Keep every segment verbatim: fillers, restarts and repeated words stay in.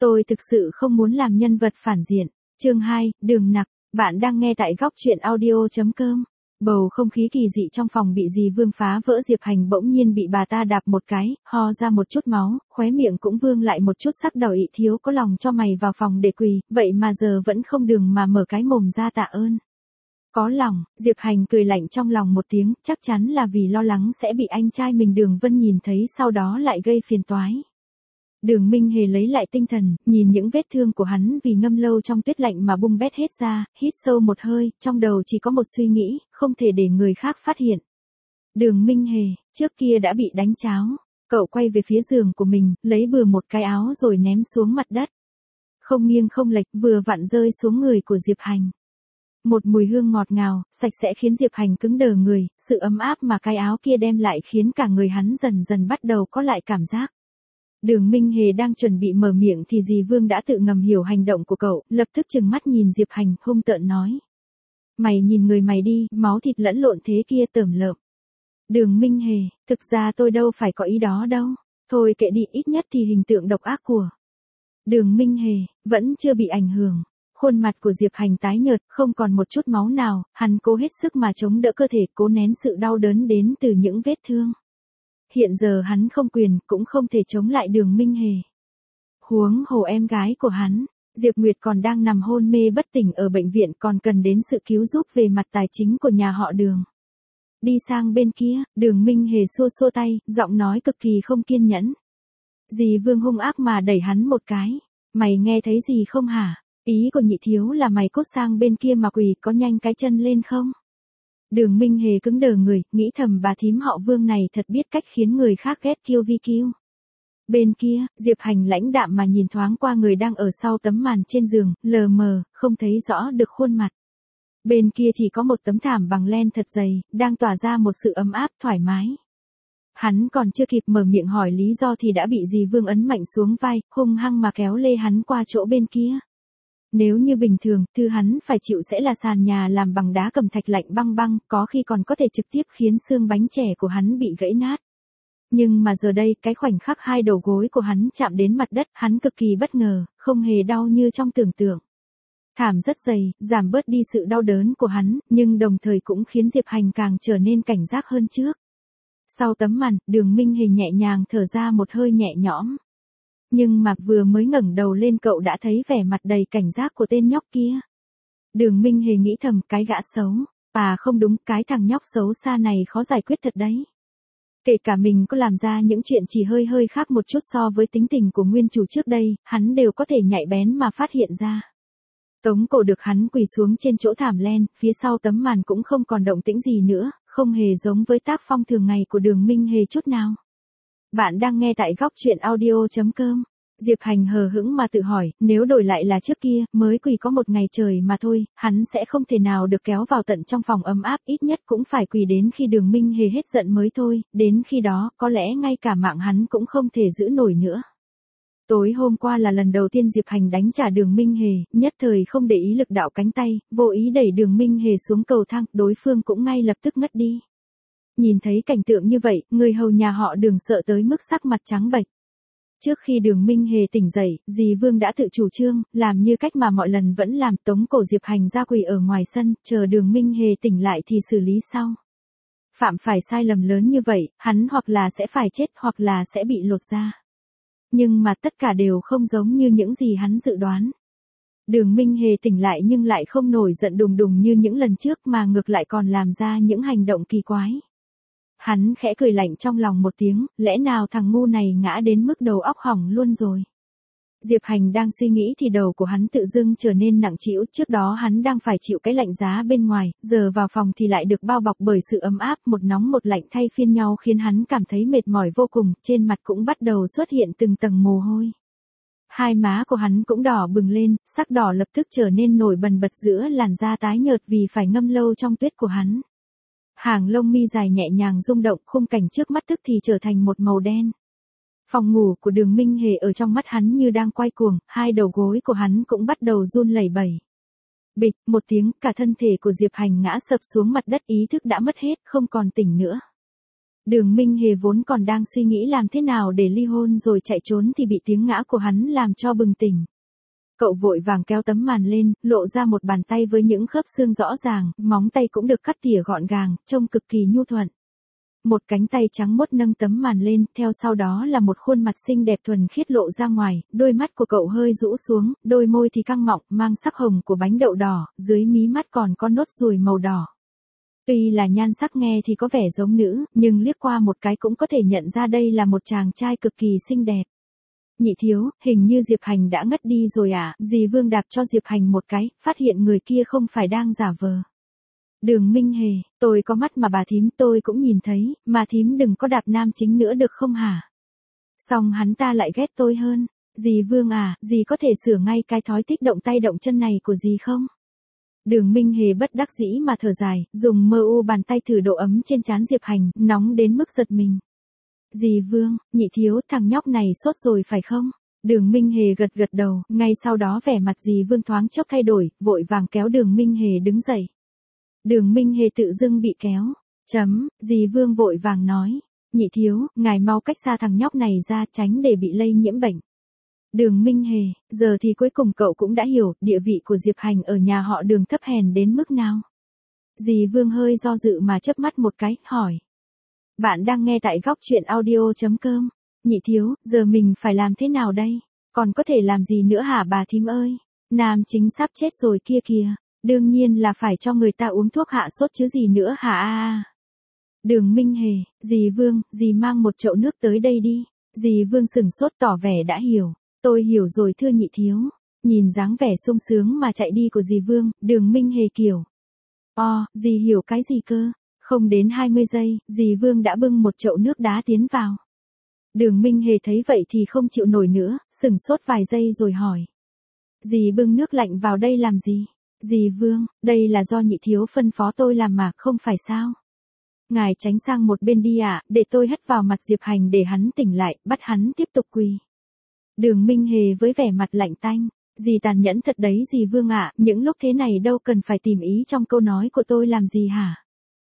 Tôi thực sự không muốn làm nhân vật phản diện. Chương hai, Đường Nặc, bạn đang nghe tại góc truyện audio chấm com. Bầu không khí kỳ dị trong phòng bị dì Vương phá vỡ. Diệp Hành bỗng nhiên bị bà ta đạp một cái, ho ra một chút máu, khóe miệng cũng vương lại một chút sắc đỏ. Ị thiếu có lòng cho mày vào phòng để quỳ, vậy mà giờ vẫn không đường mà mở cái mồm ra tạ ơn. Có lòng, Diệp Hành cười lạnh trong lòng một tiếng, chắc chắn là vì lo lắng sẽ bị anh trai mình Đường Vân nhìn thấy sau đó lại gây phiền toái. Đường Minh Hề lấy lại tinh thần, nhìn những vết thương của hắn vì ngâm lâu trong tuyết lạnh mà bung bét hết ra, hít sâu một hơi, trong đầu chỉ có một suy nghĩ, không thể để người khác phát hiện. Đường Minh Hề, trước kia đã bị đánh cháo, cậu quay về phía giường của mình, lấy bừa một cái áo rồi ném xuống mặt đất. Không nghiêng không lệch, vừa vặn rơi xuống người của Diệp Hành. Một mùi hương ngọt ngào, sạch sẽ khiến Diệp Hành cứng đờ người, sự ấm áp mà cái áo kia đem lại khiến cả người hắn dần dần bắt đầu có lại cảm giác. Đường Minh Hề đang chuẩn bị mở miệng thì dì Vương đã tự ngầm hiểu hành động của cậu, lập tức trừng mắt nhìn Diệp Hành, hung tợn nói. Mày nhìn người mày đi, máu thịt lẫn lộn thế kia tởm lợm. Đường Minh Hề, thực ra tôi đâu phải có ý đó đâu, thôi kệ đi, ít nhất thì hình tượng độc ác của Đường Minh Hề vẫn chưa bị ảnh hưởng. Khuôn mặt của Diệp Hành tái nhợt, không còn một chút máu nào, hắn cố hết sức mà chống đỡ cơ thể, cố nén sự đau đớn đến từ những vết thương. Hiện giờ hắn không quyền, cũng không thể chống lại Đường Minh Hề. Huống hồ em gái của hắn, Diệp Nguyệt còn đang nằm hôn mê bất tỉnh ở bệnh viện, còn cần đến sự cứu giúp về mặt tài chính của nhà họ Đường. Đi sang bên kia, Đường Minh Hề xua xua tay, giọng nói cực kỳ không kiên nhẫn. Dì Vương hung ác mà đẩy hắn một cái. Mày nghe thấy gì không hả? Ý của nhị thiếu là mày cút sang bên kia mà quỳ, có nhanh cái chân lên không? Đường Minh Hề cứng đờ người, nghĩ thầm bà thím họ Vương này thật biết cách khiến người khác ghét kiêu vi kiêu. Bên kia, Diệp Hành lãnh đạm mà nhìn thoáng qua người đang ở sau tấm màn trên giường, lờ mờ, không thấy rõ được khuôn mặt. Bên kia chỉ có một tấm thảm bằng len thật dày, đang tỏa ra một sự ấm áp thoải mái. Hắn còn chưa kịp mở miệng hỏi lý do thì đã bị dì Vương ấn mạnh xuống vai, hung hăng mà kéo lê hắn qua chỗ bên kia. Nếu như bình thường, thứ hắn phải chịu sẽ là sàn nhà làm bằng đá cẩm thạch lạnh băng băng, có khi còn có thể trực tiếp khiến xương bánh chè của hắn bị gãy nát. Nhưng mà giờ đây, cái khoảnh khắc hai đầu gối của hắn chạm đến mặt đất, hắn cực kỳ bất ngờ, không hề đau như trong tưởng tượng. Thảm rất dày, giảm bớt đi sự đau đớn của hắn, nhưng đồng thời cũng khiến Diệp Hành càng trở nên cảnh giác hơn trước. Sau tấm màn, Đường Minh Hề nhẹ nhàng thở ra một hơi nhẹ nhõm. Nhưng mà vừa mới ngẩng đầu lên cậu đã thấy vẻ mặt đầy cảnh giác của tên nhóc kia. Đường Minh Hề nghĩ thầm, cái gã xấu. À không đúng, cái thằng nhóc xấu xa này khó giải quyết thật đấy. Kể cả mình có làm ra những chuyện chỉ hơi hơi khác một chút so với tính tình của nguyên chủ trước đây, hắn đều có thể nhạy bén mà phát hiện ra. Tống cổ được hắn quỳ xuống trên chỗ thảm len, phía sau tấm màn cũng không còn động tĩnh gì nữa, không hề giống với tác phong thường ngày của Đường Minh Hề chút nào. Bạn đang nghe tại góc truyện audio chấm com. Diệp Hành hờ hững mà tự hỏi, nếu đổi lại là trước kia, mới quỳ có một ngày trời mà thôi, hắn sẽ không thể nào được kéo vào tận trong phòng ấm áp, ít nhất cũng phải quỳ đến khi Đường Minh Hề hết giận mới thôi, đến khi đó, có lẽ ngay cả mạng hắn cũng không thể giữ nổi nữa. Tối hôm qua là lần đầu tiên Diệp Hành đánh trả Đường Minh Hề, nhất thời không để ý lực đạo cánh tay, vô ý đẩy Đường Minh Hề xuống cầu thang, đối phương cũng ngay lập tức ngất đi. Nhìn thấy cảnh tượng như vậy, người hầu nhà họ Đường sợ tới mức sắc mặt trắng bệch. Trước khi Đường Minh Hề tỉnh dậy, dì Vương đã tự chủ trương, làm như cách mà mọi lần vẫn làm, tống cổ Diệp Hành ra quỳ ở ngoài sân, chờ Đường Minh Hề tỉnh lại thì xử lý sau. Phạm phải sai lầm lớn như vậy, hắn hoặc là sẽ phải chết hoặc là sẽ bị lột da. Nhưng mà tất cả đều không giống như những gì hắn dự đoán. Đường Minh Hề tỉnh lại nhưng lại không nổi giận đùng đùng như những lần trước mà ngược lại còn làm ra những hành động kỳ quái. Hắn khẽ cười lạnh trong lòng một tiếng, lẽ nào thằng ngu này ngã đến mức đầu óc hỏng luôn rồi. Diệp Hành đang suy nghĩ thì đầu của hắn tự dưng trở nên nặng trĩu, trước đó hắn đang phải chịu cái lạnh giá bên ngoài, giờ vào phòng thì lại được bao bọc bởi sự ấm áp, một nóng một lạnh thay phiên nhau khiến hắn cảm thấy mệt mỏi vô cùng, trên mặt cũng bắt đầu xuất hiện từng tầng mồ hôi. Hai má của hắn cũng đỏ bừng lên, sắc đỏ lập tức trở nên nổi bần bật giữa làn da tái nhợt vì phải ngâm lâu trong tuyết của hắn. Hàng lông mi dài nhẹ nhàng rung động, khung cảnh trước mắt tức thì trở thành một màu đen. Phòng ngủ của Đường Minh Hề ở trong mắt hắn như đang quay cuồng, hai đầu gối của hắn cũng bắt đầu run lẩy bẩy. Bịch, một tiếng, cả thân thể của Diệp Hành ngã sập xuống mặt đất, ý thức đã mất hết, không còn tỉnh nữa. Đường Minh Hề vốn còn đang suy nghĩ làm thế nào để ly hôn rồi chạy trốn thì bị tiếng ngã của hắn làm cho bừng tỉnh. Cậu vội vàng kéo tấm màn lên, lộ ra một bàn tay với những khớp xương rõ ràng, móng tay cũng được cắt tỉa gọn gàng, trông cực kỳ nhu thuận. Một cánh tay trắng muốt nâng tấm màn lên, theo sau đó là một khuôn mặt xinh đẹp thuần khiết lộ ra ngoài, đôi mắt của cậu hơi rũ xuống, đôi môi thì căng mọng, mang sắc hồng của bánh đậu đỏ, dưới mí mắt còn có nốt ruồi màu đỏ. Tuy là nhan sắc nghe thì có vẻ giống nữ, nhưng liếc qua một cái cũng có thể nhận ra đây là một chàng trai cực kỳ xinh đẹp. Nhị thiếu, hình như Diệp Hành đã ngất đi rồi à, dì Vương đạp cho Diệp Hành một cái, phát hiện người kia không phải đang giả vờ. Đường Minh Hề, tôi có mắt mà bà thím tôi cũng nhìn thấy, mà thím đừng có đạp nam chính nữa được không hả? Xong hắn ta lại ghét tôi hơn. Dì Vương à, dì có thể sửa ngay cái thói thích động tay động chân này của dì không? Đường Minh Hề bất đắc dĩ mà thở dài, dùng mơ u bàn tay thử độ ấm trên trán Diệp Hành, nóng đến mức giật mình. Dì Vương, nhị thiếu, thằng nhóc này sốt rồi phải không? Đường Minh Hề gật gật đầu, ngay sau đó vẻ mặt dì Vương thoáng chốc thay đổi, vội vàng kéo Đường Minh Hề đứng dậy. Đường Minh Hề tự dưng bị kéo. Chấm, dì Vương vội vàng nói. Nhị thiếu, ngài mau cách xa thằng nhóc này ra tránh để bị lây nhiễm bệnh. Đường Minh Hề, giờ thì cuối cùng cậu cũng đã hiểu địa vị của Diệp Hành ở nhà họ Đường thấp hèn đến mức nào. Dì Vương hơi do dự mà chớp mắt một cái, hỏi. Bạn đang nghe tại góc truyện audio chấm com. Nhị thiếu, giờ mình phải làm thế nào đây? Còn có thể làm gì nữa hả bà thím ơi? Nam chính sắp chết rồi kia kìa. Đương nhiên là phải cho người ta uống thuốc hạ sốt chứ gì nữa hả a à. Đường Minh Hề, dì Vương, dì mang một chậu nước tới đây đi. Dì Vương sửng sốt tỏ vẻ đã hiểu. Tôi hiểu rồi thưa nhị thiếu. Nhìn dáng vẻ sung sướng mà chạy đi của dì Vương, Đường Minh Hề kiểu. Ồ, dì hiểu cái gì cơ? Không đến hai mươi giây, dì Vương đã bưng một chậu nước đá tiến vào. Đường Minh Hề thấy vậy thì không chịu nổi nữa, sửng sốt vài giây rồi hỏi. Dì bưng nước lạnh vào đây làm gì? Dì Vương, đây là do nhị thiếu phân phó tôi làm mà, không phải sao? Ngài tránh sang một bên đi ạ, à, để tôi hất vào mặt Diệp Hành để hắn tỉnh lại, bắt hắn tiếp tục quỳ. Đường Minh Hề với vẻ mặt lạnh tanh. Dì tàn nhẫn thật đấy dì Vương ạ, à, những lúc thế này đâu cần phải tìm ý trong câu nói của tôi làm gì hả?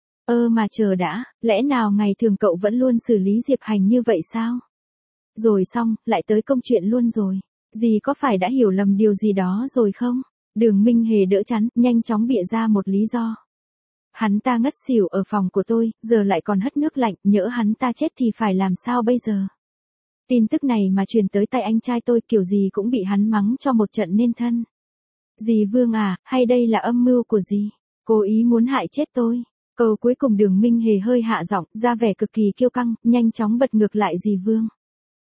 Ơ mà chờ đã, lẽ nào ngày thường cậu vẫn luôn xử lý Diệp Hành như vậy sao? Rồi xong, lại tới công chuyện luôn rồi. Dì có phải đã hiểu lầm điều gì đó rồi không? Đường Minh Hề đỡ chắn, nhanh chóng bịa ra một lý do. Hắn ta ngất xỉu ở phòng của tôi, giờ lại còn hất nước lạnh, nhỡ hắn ta chết thì phải làm sao bây giờ? Tin tức này mà truyền tới tay anh trai tôi kiểu gì cũng bị hắn mắng cho một trận nên thân. Dì Vương à, hay đây là âm mưu của dì? Cố ý muốn hại chết tôi. Câu cuối cùng Đường Minh Hề hơi hạ giọng, ra vẻ cực kỳ kiêu căng, nhanh chóng bật ngược lại dì Vương.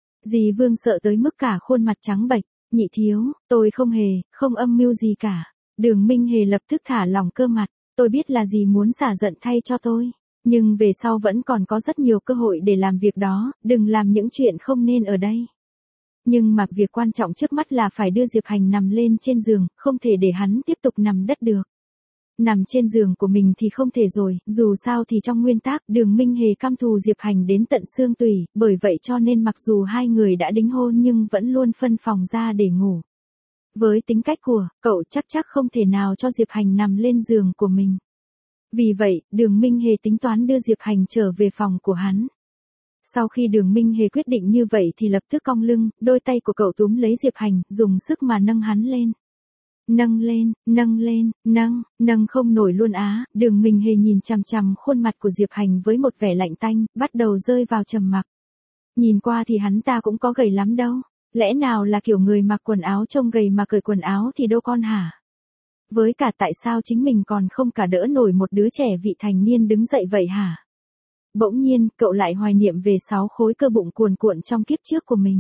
Dì Vương sợ tới mức cả khuôn mặt trắng bệch. Nhị thiếu, tôi không hề, không âm mưu gì cả. Đường Minh Hề lập tức thả lỏng cơ mặt. Tôi biết là dì muốn xả giận thay cho tôi. Nhưng về sau vẫn còn có rất nhiều cơ hội để làm việc đó, đừng làm những chuyện không nên ở đây. Nhưng mà việc quan trọng trước mắt là phải đưa Diệp Hành nằm lên trên giường, không thể để hắn tiếp tục nằm đất được. Nằm trên giường của mình thì không thể rồi, dù sao thì trong nguyên tắc, Đường Minh Hề căm thù Diệp Hành đến tận xương tủy, bởi vậy cho nên mặc dù hai người đã đính hôn nhưng vẫn luôn phân phòng ra để ngủ. Với tính cách của cậu chắc chắc không thể nào cho Diệp Hành nằm lên giường của mình. Vì vậy, Đường Minh Hề tính toán đưa Diệp Hành trở về phòng của hắn. Sau khi Đường Minh Hề quyết định như vậy thì lập tức cong lưng, đôi tay của cậu túm lấy Diệp Hành, dùng sức mà nâng hắn lên. Nâng lên, nâng lên, nâng, nâng không nổi luôn á, Đường Minh Hề nhìn chằm chằm khuôn mặt của Diệp Hành với một vẻ lạnh tanh, bắt đầu rơi vào trầm mặc. Nhìn qua thì hắn ta cũng có gầy lắm đâu, lẽ nào là kiểu người mặc quần áo trông gầy mà cởi quần áo thì đâu con hả? Với cả tại sao chính mình còn không cả đỡ nổi một đứa trẻ vị thành niên đứng dậy vậy hả? Bỗng nhiên, cậu lại hoài niệm về sáu khối cơ bụng cuồn cuộn trong kiếp trước của mình.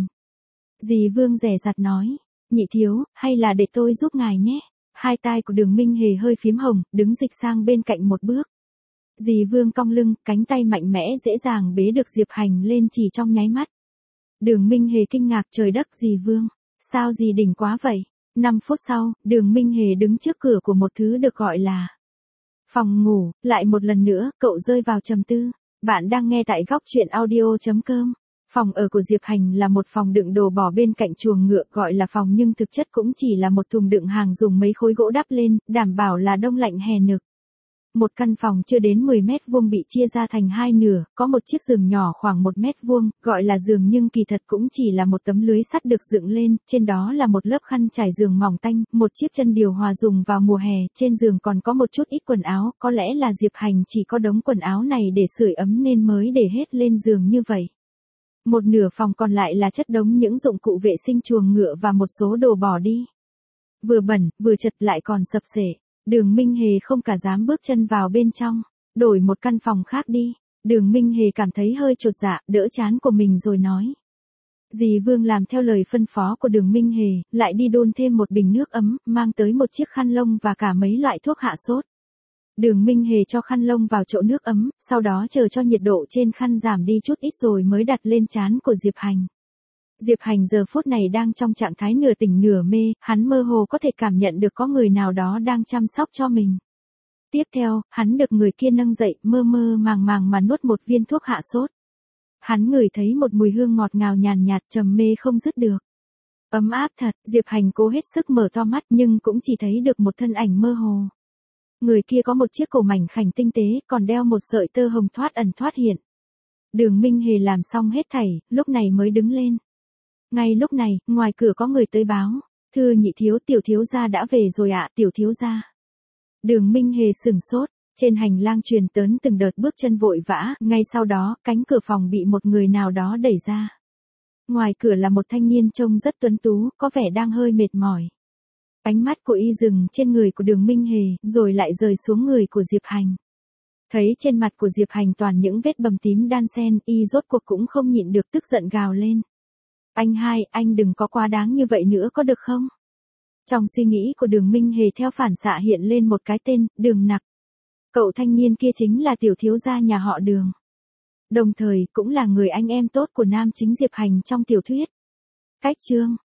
Dì Vương dè dặt nói. Nhị thiếu, hay là để tôi giúp ngài nhé. Hai tai của Đường Minh Hề hơi phím hồng, đứng dịch sang bên cạnh một bước. Dì Vương cong lưng, cánh tay mạnh mẽ dễ dàng bế được Diệp Hành lên chỉ trong nháy mắt. Đường Minh Hề kinh ngạc trời đất dì Vương. Sao dì đỉnh quá vậy? Năm phút sau, Đường Minh Hề đứng trước cửa của một thứ được gọi là phòng ngủ, lại một lần nữa, cậu rơi vào trầm tư. Bạn đang nghe tại góc truyện audio chấm com. Phòng ở của Diệp Hành là một phòng đựng đồ bỏ bên cạnh chuồng ngựa, gọi là phòng nhưng thực chất cũng chỉ là một thùng đựng hàng dùng mấy khối gỗ đắp lên, đảm bảo là đông lạnh hè nực. Một căn phòng chưa đến mười mét vuông bị chia ra thành hai nửa, có một chiếc giường nhỏ khoảng một mét vuông, gọi là giường nhưng kỳ thật cũng chỉ là một tấm lưới sắt được dựng lên, trên đó là một lớp khăn trải giường mỏng tanh, một chiếc chân điều hòa dùng vào mùa hè, trên giường còn có một chút ít quần áo, có lẽ là Diệp Hành chỉ có đống quần áo này để sưởi ấm nên mới để hết lên giường như vậy. Một nửa phòng còn lại là chất đống những dụng cụ vệ sinh chuồng ngựa và một số đồ bỏ đi. Vừa bẩn, vừa chật lại còn sập xệ. Đường Minh Hề không cả dám bước chân vào bên trong. Đổi một căn phòng khác đi. Đường Minh Hề cảm thấy hơi chột dạ, đỡ chán của mình rồi nói. Dì Vương làm theo lời phân phó của Đường Minh Hề, lại đi đun thêm một bình nước ấm, mang tới một chiếc khăn lông và cả mấy loại thuốc hạ sốt. Đường Minh Hề cho khăn lông vào chậu nước ấm, sau đó chờ cho nhiệt độ trên khăn giảm đi chút ít rồi mới đặt lên trán của Diệp Hành. Diệp Hành giờ phút này đang trong trạng thái nửa tỉnh nửa mê, hắn mơ hồ có thể cảm nhận được có người nào đó đang chăm sóc cho mình. Tiếp theo, hắn được người kia nâng dậy, mơ mơ màng màng mà nuốt một viên thuốc hạ sốt. Hắn ngửi thấy một mùi hương ngọt ngào nhàn nhạt, trầm mê không dứt được. Ấm áp thật, Diệp Hành cố hết sức mở to mắt nhưng cũng chỉ thấy được một thân ảnh mơ hồ. Người kia có một chiếc cổ mảnh khảnh tinh tế, còn đeo một sợi tơ hồng thoát ẩn thoát hiện. Đường Minh Hề làm xong hết thảy, lúc này mới đứng lên. Ngay lúc này, ngoài cửa có người tới báo. Thưa nhị thiếu, tiểu thiếu gia đã về rồi ạ, tiểu thiếu gia. Đường Minh Hề sừng sốt, trên hành lang truyền tớn từng đợt bước chân vội vã, ngay sau đó, cánh cửa phòng bị một người nào đó đẩy ra. Ngoài cửa là một thanh niên trông rất tuấn tú, có vẻ đang hơi mệt mỏi. Ánh mắt của y dừng trên người của Đường Minh Hề, rồi lại rời xuống người của Diệp Hành. Thấy trên mặt của Diệp Hành toàn những vết bầm tím đan xen, y rốt cuộc cũng không nhịn được tức giận gào lên. Anh hai, anh đừng có quá đáng như vậy nữa có được không? Trong suy nghĩ của Đường Minh Hề theo phản xạ hiện lên một cái tên, Đường Nặc. Cậu thanh niên kia chính là tiểu thiếu gia nhà họ Đường. Đồng thời cũng là người anh em tốt của nam chính Diệp Hành trong tiểu thuyết. Cách chương